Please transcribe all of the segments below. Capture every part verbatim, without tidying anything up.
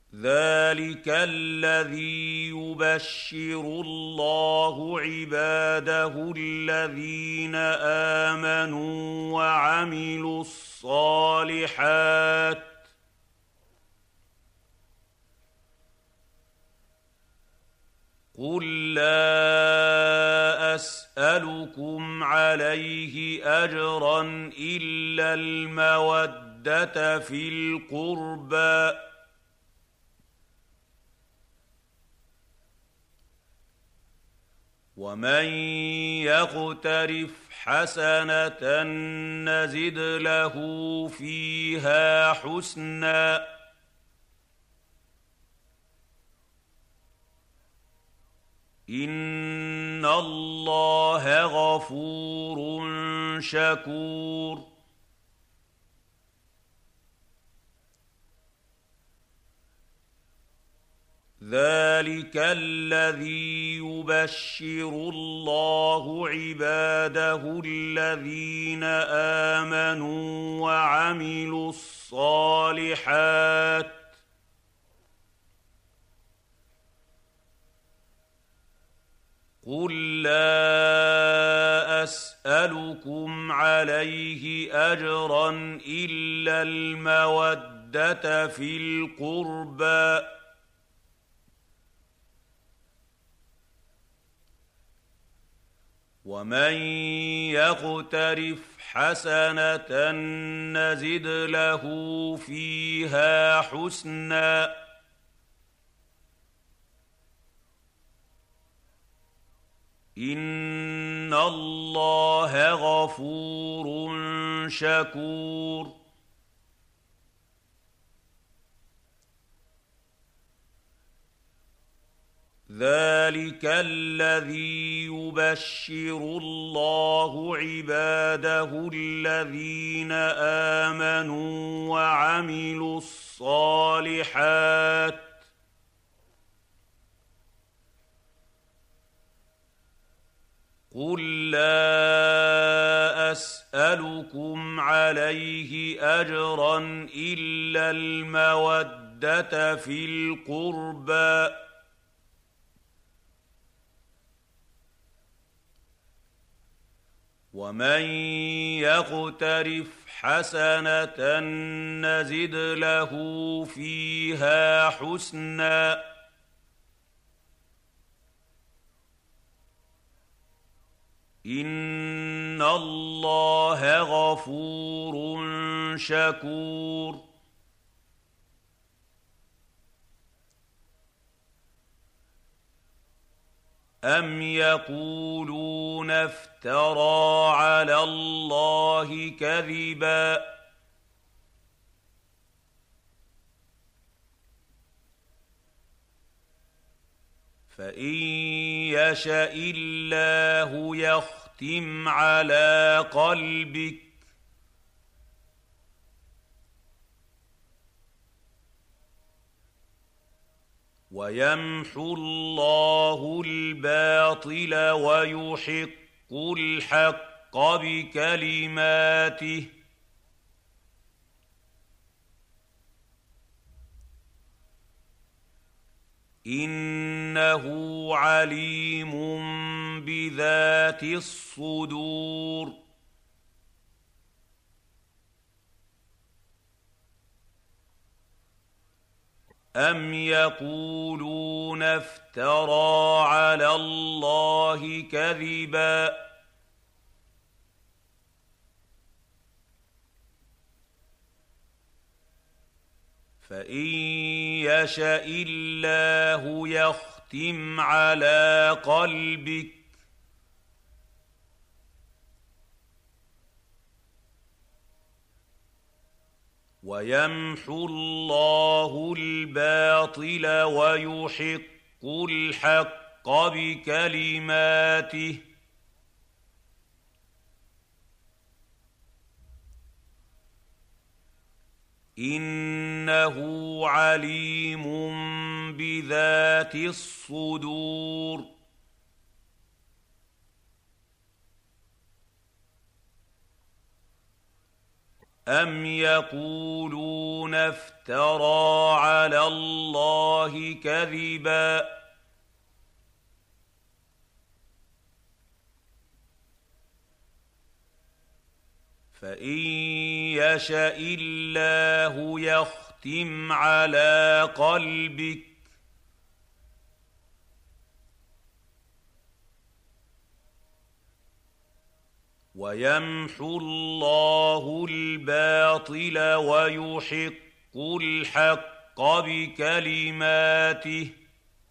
ذلك الذي يبشر الله عباده الذين آمنوا وعملوا الصالحات قل لا أسألكم عليه أجرا إلا المودة في القربى ومن يقترف حسنة نزد له فيها حسنا إن الله غفور شكور ذلك الذي يبشر الله عباده الذين آمنوا وعملوا الصالحات قل لا أسألكم عليه أجرا إلا المودة في القربى ومن يقترف حسنة نزد له فيها حسنا إن الله غفور شكور ذلك الذي يبشر الله عباده الذين آمنوا وعملوا الصالحات قل لا أسألكم عليه أجرا إلا المودة في القربى ومن يقترف حسنة نزد له فيها حسنا إن الله غفور شكور أم يقولون افترى على الله كذبا فإن يشأ الله يختم على قلبك ويمحو الله الباطل ويحق الحق بكلماته إنه عليم بذات الصدور أم يقولون افترى على الله كذبا فإن يشأ الله يختم على قلبك ويمحو الله الباطل ويحق الحق بكلماته إنه عليم بذات الصدور أم يقولون افترى على على الله كذبا فإن يشأ الله يختم على قلبك ويمحو الله الباطل ويحق الحق بكلماته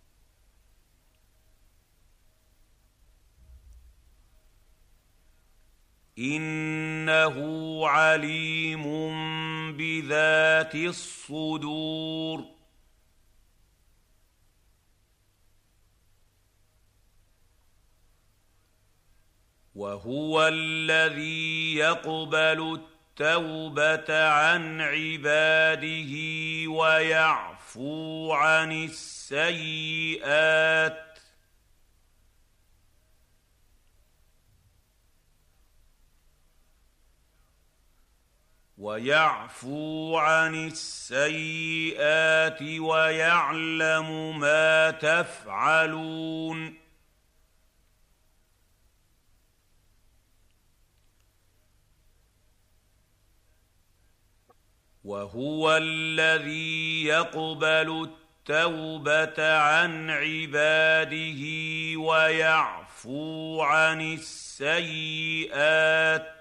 إنه عليم بذات الصدور وهو الذي يقبل التوبة عن عباده ويعفو عن السيئات ويعفو عن السيئات ويعلم ما تفعلون وهو الذي يقبل التوبة عن عباده ويعفو عن السيئات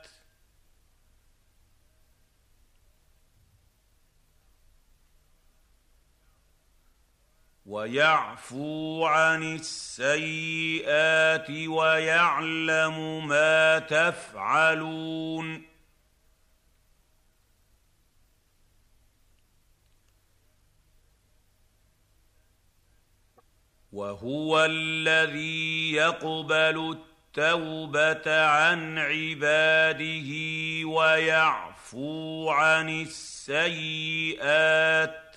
ويعفو عن السيئات ويعلم ما تفعلون وهو الذي يقبل التوبة عن عباده ويعفو عن السيئات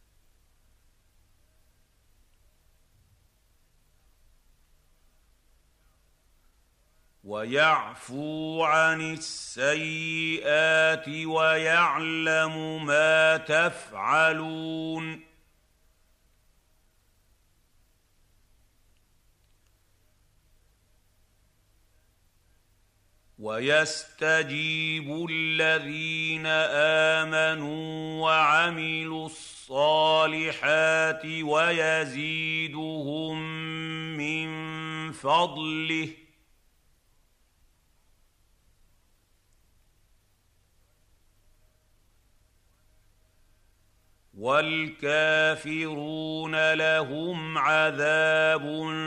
ويعفو عن السيئات ويعلم ما تفعلون ويستجيب الذين آمنوا وعملوا الصالحات ويزيدهم من فضله والكافرون لهم عذاب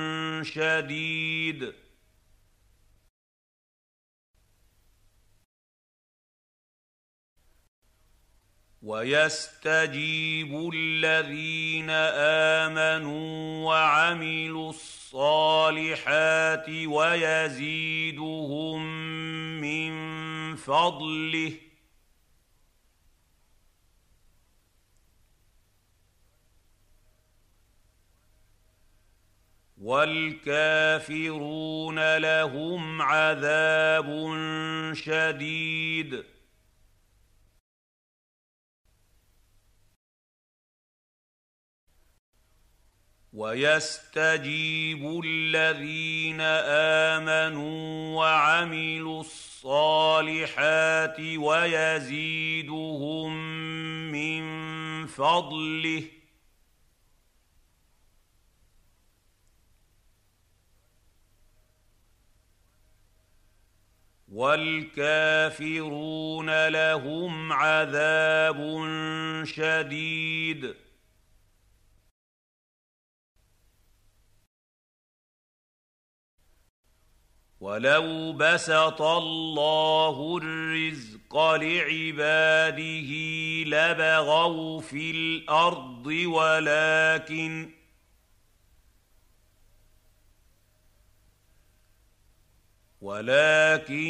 شديد ويستجيب الذين آمنوا وعملوا الصالحات ويزيدهم من فضله والكافرون لهم عذاب شديد ويستجيب الذين آمنوا وعملوا الصالحات ويزيدهم من فضله والكافرون لهم عذاب شديد ولو بسط الله الرزق لعباده لبغوا في الأرض ولكن ولكن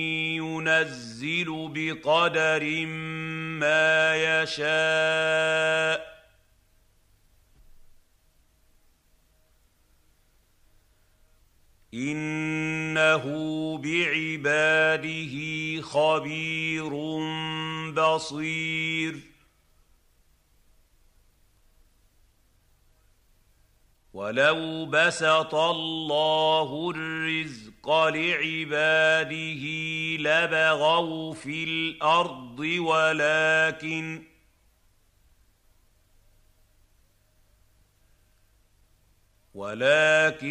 ينزل بقدر ما يشاء إنه بعباده خبير بصير ولو بسط الله الرزق لعباده لبغوا في الأرض ولكن ولكن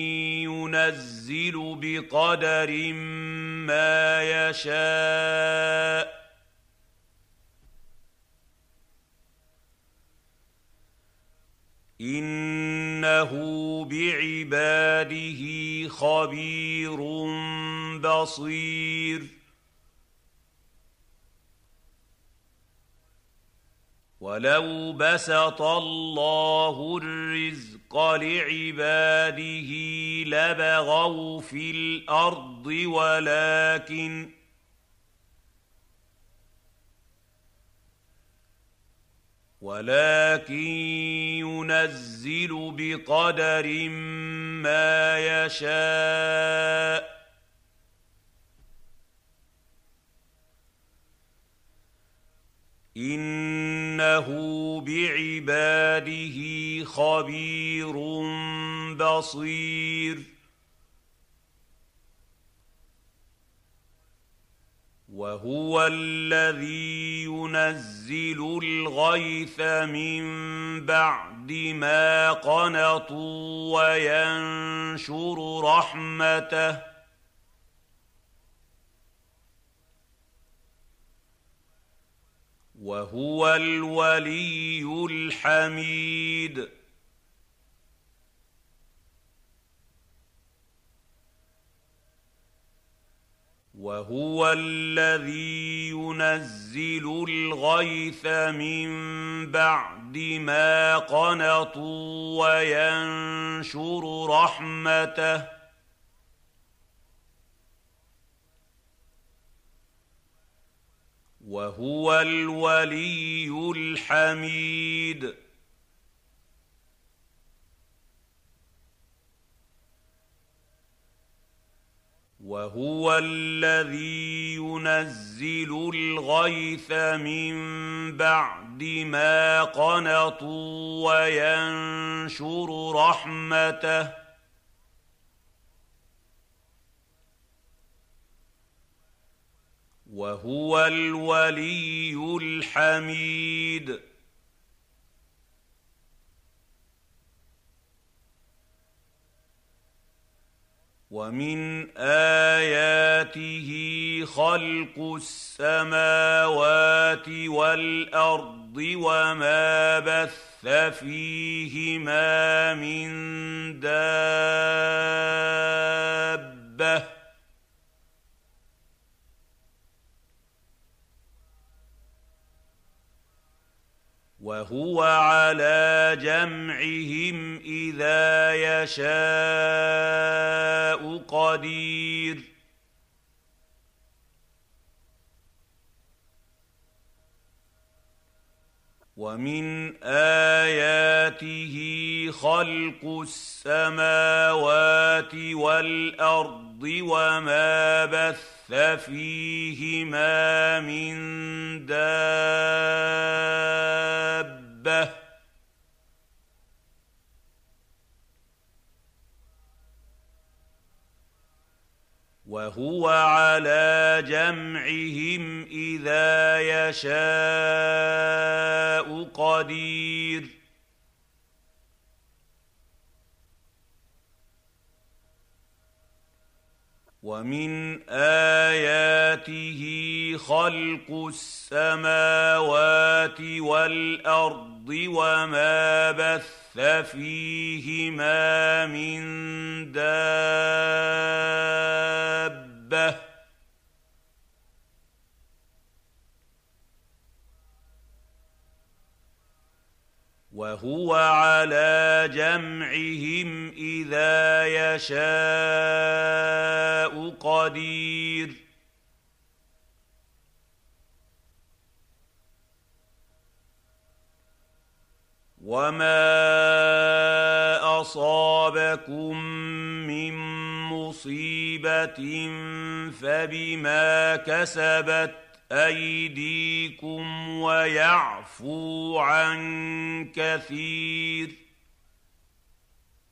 ينزل بقدر ما يشاء إنه بعباده خبير بصير ولو بسط الله الرزق لعباده لبغوا في الأرض ولكن ولكن ينزل بقدر ما يشاء إنه بعباده خبير بصير وهو الذي ينزل الغيث من بعد ما قنطوا وينشر رحمته وهو الولي الحميد وهو الذي ينزل الغيث من بعد ما قنطوا وينشر رحمته وهو الولي الحميد وهو الذي ينزل الغيث من بعد ما قنطوا وينشر رحمته وهو الولي الحميد ومن آياته خلق السماوات والأرض وما بث فيهما من دابة وهو على جمعهم إذا يشاء قدير ومن آياته خلق السماوات والأرض وما بث فيهما من دابة وهو على جمعهم إذا يشاء قدير ومن آياته خلق السماوات والأرض وما بث فيهما من دابة وهو على جمعهم إذا يشاء قدير وما أصابكم من مصيبة فبما كسبت أيديكم ويعفو عن كثير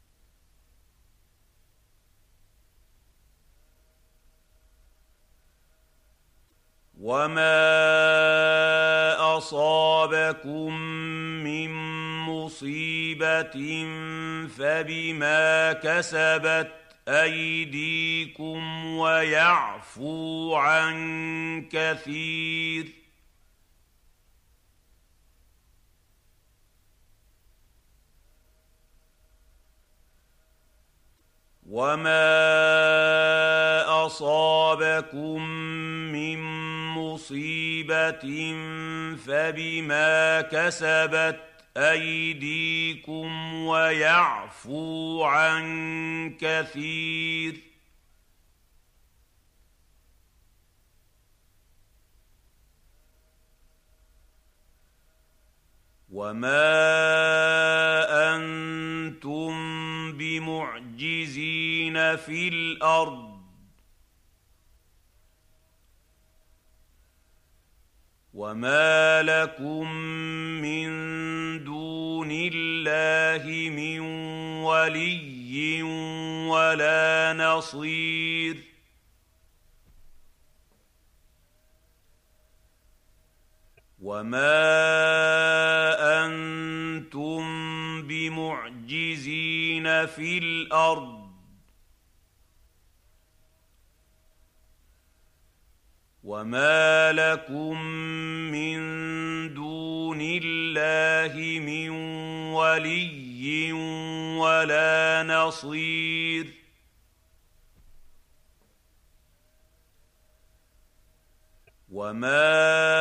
وما أصابكم من مصيبة فبما كسبت أيديكم ويعفو عن كثير وما أصابكم من مصيبة فبما كسبت أيديكم ويعفو عن كثير وما أنتم بمعجزين في الأرض وما لكم من دون الله من ولي ولا نصير وما أنتم بمعجزين في الأرض وما لكم من دون الله من ولي ولا نصير وما أنتم بمعجزين في الأرض وما لكم من دون الله من ولي ولا نصير وما أنتم بمعجزين في الأرض وما لكم من دون الله من ولي ولا نصير وما أنتم بمعجزين في الأرض وما لكم من دون الله من ولي ولا نصير وما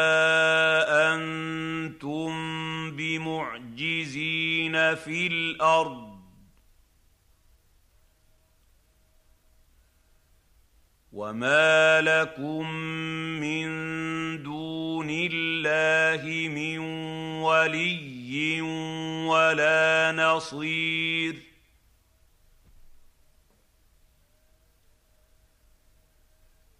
أنتم بمعجزين في الأرض وما لكم من دون الله من ولي ولا نصير